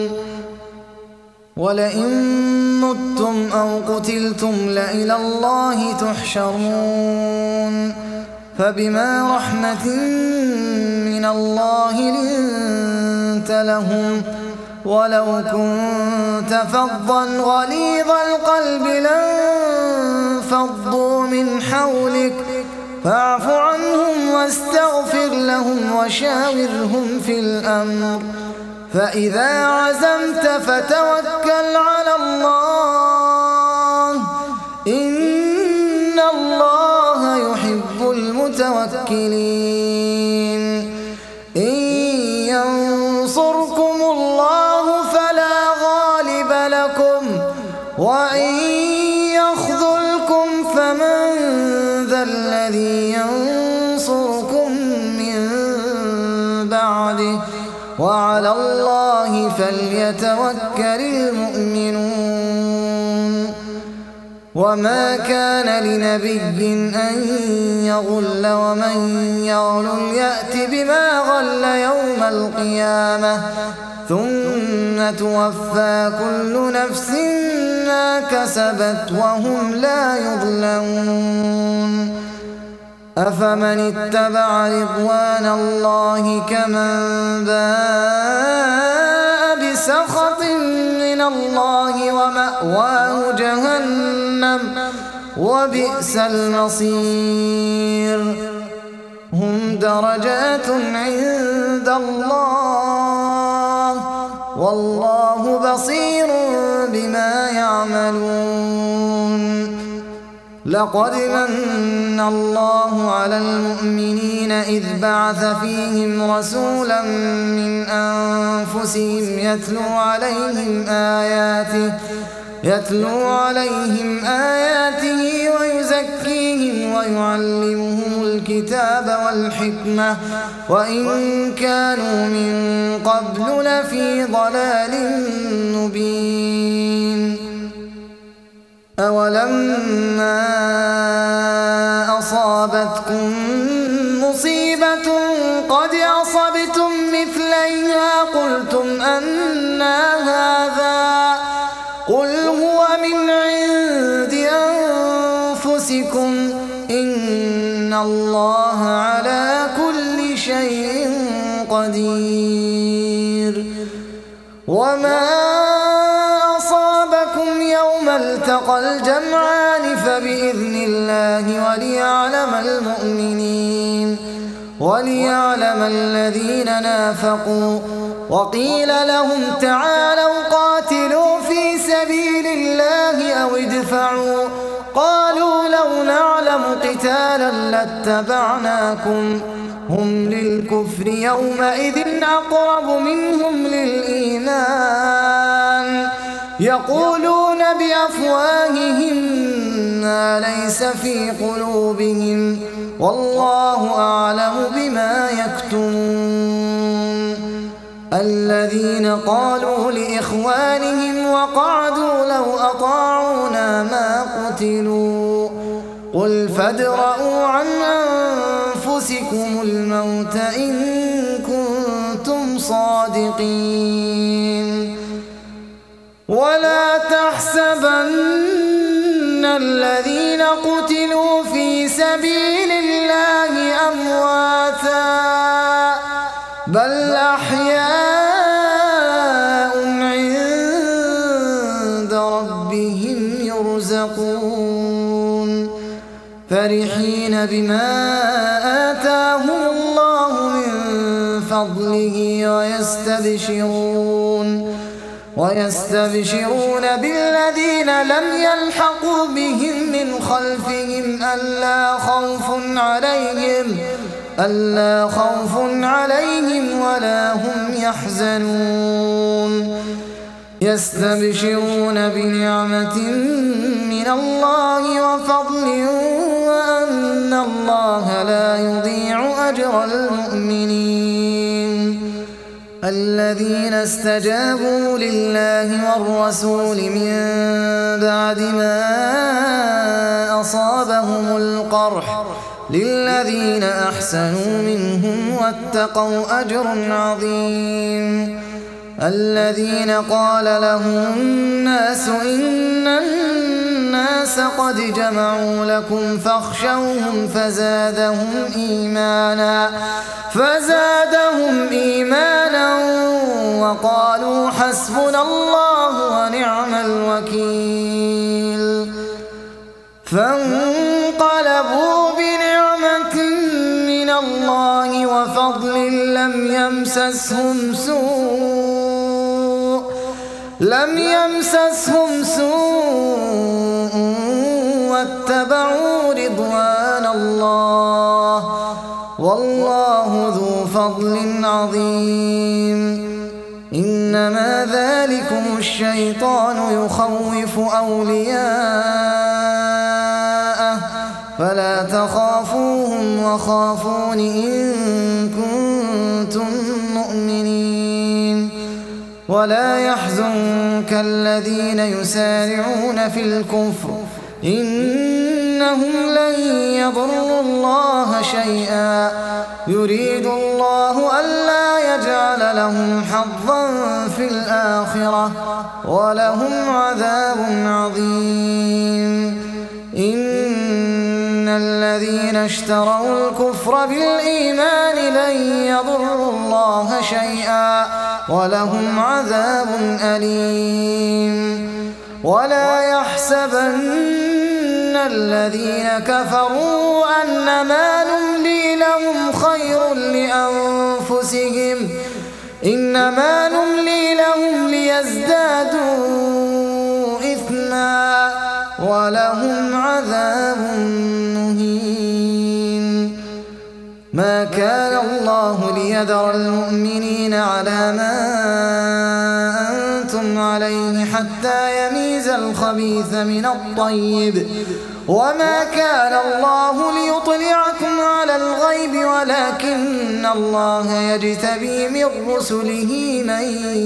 ولئن متم أو قتلتم لإلى الله تحشرون. فبما رحمة من الله لنت لهم ولو كنت فظا غليظ القلب لانفضوا من حولك فاعف عنهم واستغفر لهم وشاورهم في الأمر فإذا عزمت فتوكل على الله إن الله يحب المتوكلين. إن ينصركم الله فلا غالب لكم وإن يخذلكم فمن ذا الذي ينصركم من بعده وعلى الله فليتوكل المؤمنون. وما كان لنبي أن يغل ومن يغل يأت بما غل يوم القيامة ثم توفى كل نفس ما كسبت وهم لا يظلمون. أفمن اتبع رضوان الله كمن باء بسخط من الله ومأواه جهنم وبئس المصير. هم درجات عند الله والله بصير بما يعملون. لقد من الله على المؤمنين إذ بعث فيهم رسولا من أنفسهم يتلو عليهم آياته يتلو عليهم آياته ويزكيهم ويعلمهم الكتاب والحكمة وإن كانوا من قبل لفي ضلال مبين. أولما أصابتكم مصيبة قد أصبتم مثليها قلتم أنى هذا قل هو من عند أنفسكم إن الله على كل شيء قدير. وما أصابكم يوم التقى الجمعان فبإذن الله وليعلم المؤمنين وليعلم الذين نافقوا. وقيل لهم تعالوا قاتلوا في سبيل الله أو ادفعوا قالوا لو نعلم قتالا لاتبعناكم هم للكفر يومئذ أقرب منهم للإيمان يقولون بأفواههم ما ليس في قلوبهم والله أعلم بما يكتمون. الذين قالوا لإخوانهم وقعدوا لو أطاعونا ما قتلوا قل فادرءوا عن أنفسكم الموت إن كنتم صادقين. ولا تحسبن الذين قتلوا في سبيل الله أمواتا بل أحياء عند ربهم يرزقون فرحين بما آتاهم الله من فضله ويستبشرون ويستبشرون بالذين لم يلحقوا بهم من خلفهم ألا خوف عليهم ألا خوف عليهم ولا هم يحزنون يستبشرون بنعمة من الله وفضل وأن الله لا يضيع أجر المؤمنين الذين استجابوا لله والرسول من بعد ما أصابهم القرح للذين أحسنوا منهم واتقوا أجر عظيم الذين قال لهم الناس إن الناس قد جمعوا لكم فاخشوهم فزادهم إيمانا فزادهم إيمانا وقالوا حسبنا الله ونعم الوكيل فانقلبوا بنعمة من الله وفضل لم يمسسهم سوء لم يمسسهم سوء واتبعوا رضوان الله والله ذو فضل عظيم إنما ذلكم الشيطان يخوف أولياءه فلا تخافوهم وخافون إن كنتم مؤمنين ولا يحزنك الذين يسارعون في الكفر إنهم لن يضروا الله شيئا يريد الله ألا يجعل لهم حظا في الآخرة ولهم عذاب عظيم إن الذين اشتروا الكفر بالإيمان لن يضروا الله شيئا ولهم عذاب أليم ولا يحسبن الذين كفروا أنما نملي لهم خير لأنفسهم إنما نملي لهم ليزدادوا إثما ولهم عذاب مهين ما كان الله ليذر المؤمنين على ما أنتم عليه حتى يميز الخبيث من الطيب وما كان الله ليطلعكم على الغيب ولكن الله يجتبي من رسله من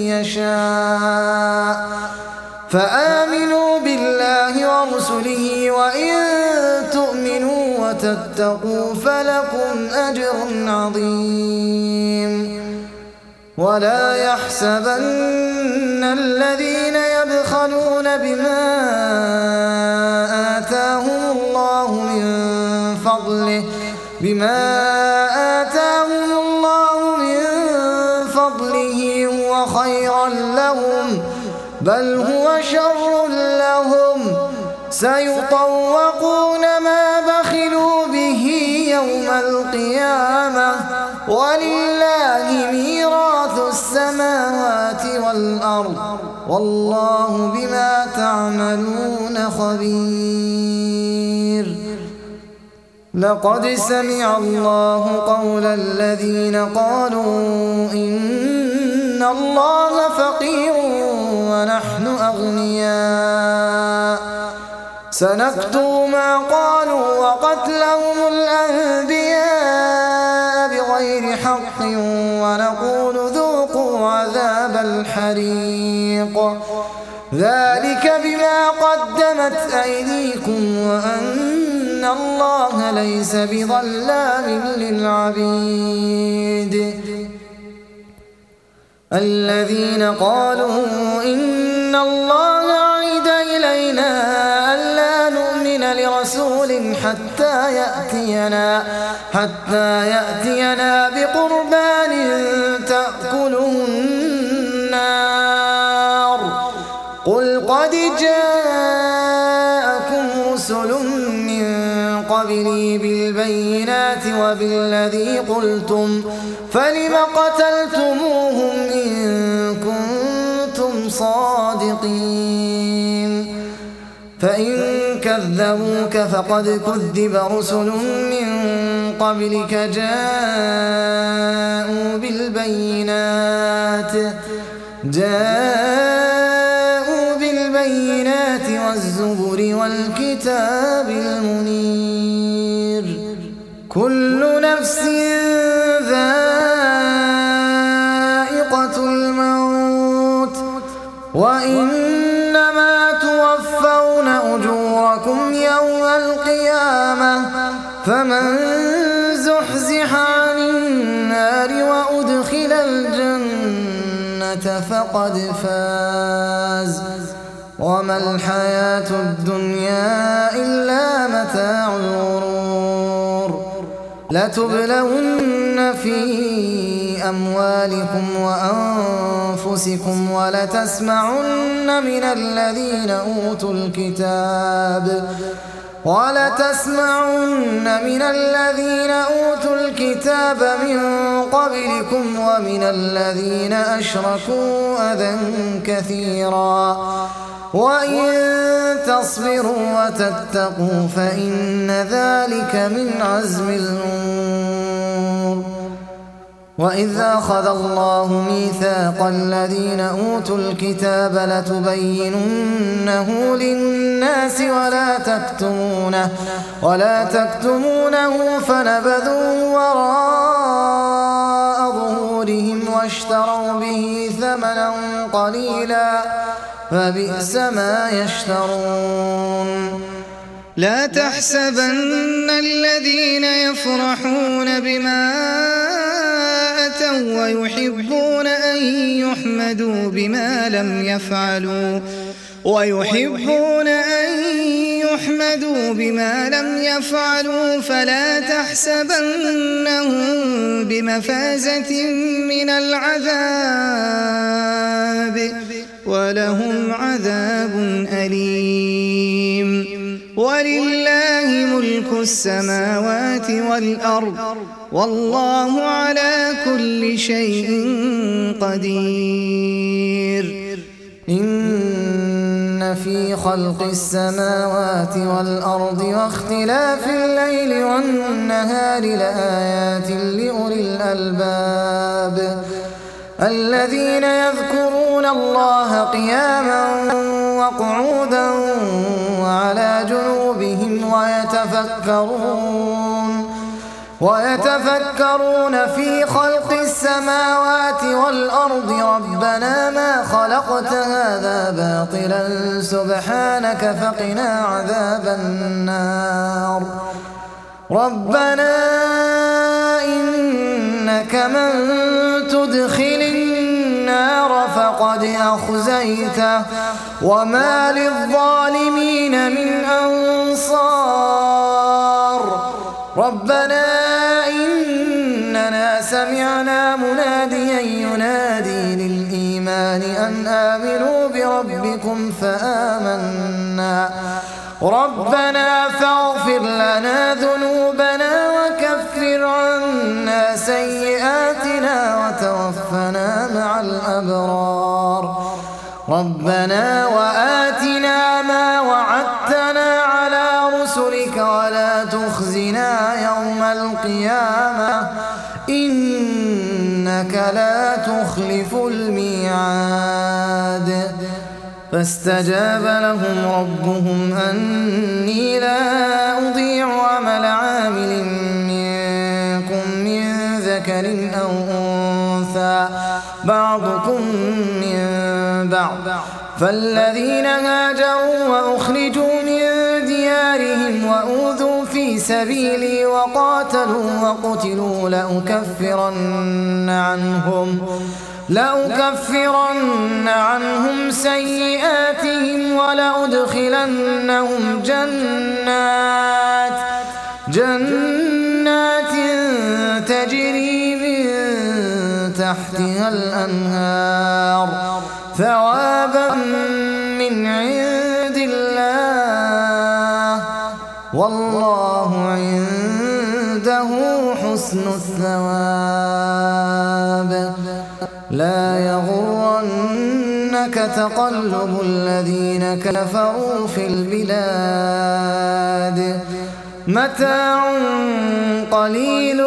يشاء فآمنوا بالله ورسله وإن تؤمنوا وتتقوا فلكم أجر عظيم ولا يحسبن الذين يبخلون بما آتاهم الله من فضله بما آتاهم الله من فضله هو خيرا لهم بل هو شر لهم سيطوقون ما بخلوا به يوم القيامة ولله ميراث السماوات والأرض والله بما تعملون خبير لقد سمع الله قول الذين قالوا إن الله فقير ونحن أغنياء سنكتب ما قالوا وقتلهم الأنبياء بغير حق ونقول ذوقوا عذاب الحريق ذلك بما قدمت أيديكم وأن الله ليس بظلام للعبيد الذين قالوا إن الله عهد إلينا ألا نؤمن لرسول حتى يأتينا حتى يأتينا بقربان تأكله النار قل قد جاءكم رسل من قبلي بالبينات بالبينات وبالذي قلتم فلم قتلتموهم إن كنتم صادقين فإن كذبوك فقد كذب رسل من قبلك جاءوا بالبينات جاءوا بالبينات والزبر والكتاب المنير كل نفس ذائقة الموت وإنما توفون أجوركم يوم القيامة فمن زحزح عن النار وأدخل الجنة فقد فاز وما الحياة الدنيا إلا متاع الغرور لتبلون في أموالكم وأنفسكم ولتسمعن من الذين أوتوا الكتاب ولتسمعن من الذين أوتوا الكتاب من قبلكم ومن الذين أشركوا أذى كثيرا وإن تصبروا وتتقوا فإن ذلك من عزم الأمور وإذ أخذ الله ميثاق الذين أوتوا الكتاب لتبيننه للناس ولا تكتمونه ولا تكتمونه فنبذوه وراء ظهورهم واشتروا به ثمنا قليلا فبئس ما يشترون لا تحسبن الذين يفرحون بما أتوا ويحبون أن يحمدوا بما لم يفعلوا ويحبون أن يحمدوا بما لم يفعلوا فلا تحسبنهم بمفازة من العذاب ولهم عذاب أليم ولله ملك السماوات والأرض والله على كل شيء قدير إن في خلق السماوات والأرض واختلاف الليل والنهار لآيات لأولي الألباب الذين يذكرون الله قياما وقعودا وعلى جنوبهم ويتفكرون ويتفكرون في خلق السماوات والأرض ربنا ما خلقت هذا باطلا سبحانك فقنا عذاب النار ربنا إنك من تدخل النار فقد أخزيته وما للظالمين من أنصار ربنا إننا سمعنا مناديا ينادي للإيمان أن آمنوا بربكم فآمنا ربنا فاغفر لنا ذنوبنا وكفر عنا سيئاتنا وتوفنا مع الأبرار ربنا وآتنا ما وعدتنا على رسلك ولا تخزنا يوم القيامة إنك لا تخلف الميعاد فاستجاب لهم ربهم أني لا أضيع عمل عامل منكم من ذكر أو أنثى بعضكم من بعض فالذين هاجروا وأخرجوا من ديارهم وأوذوا في سبيلي وقاتلوا وقتلوا لأكفرن عنهم لأكفرن عنهم سيئاتهم ولأدخلنهم جنات جنات تجري من تحتها الأنهار ثوابا من عند الله والله عند عنده حسن الثواب لا يغرنك تقلب الذين كفروا في البلاد متاع قليل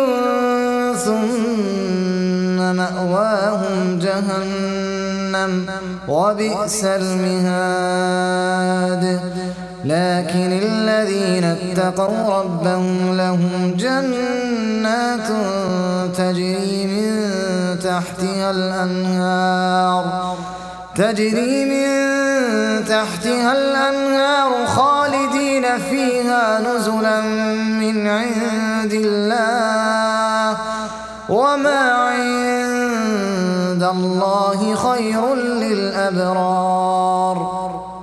ثم مأواهم جهنم وبئس المهاد لكن الذين اتقوا ربهم لهم جنات تجري من تحتها الأنهار تجري من تحتها الأنهار خالدين فيها نزلا من عند الله وما عند الله خير للأبرار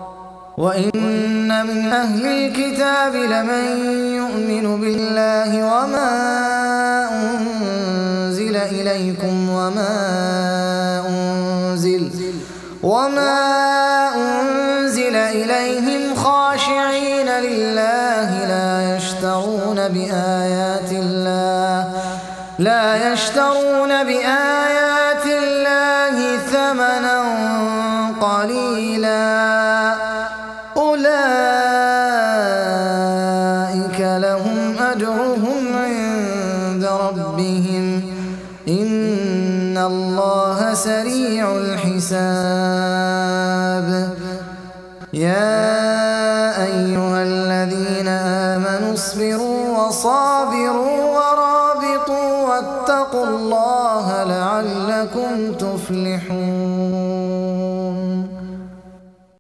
وإن من أهل الكتاب لمن يؤمن بالله وما أنزل إليكم وما أنزل وما أنزل إليهم خاشعين لله لا يشترون بآيات الله لا يشترون بآيات الله ثمنا قليلا أولئك لهم أجرهم عند ربهم إن الله سريع الحساب يا أيها الذين آمنوا اصبروا وصابروا ورابطوا واتقوا الله لعلكم تفلحون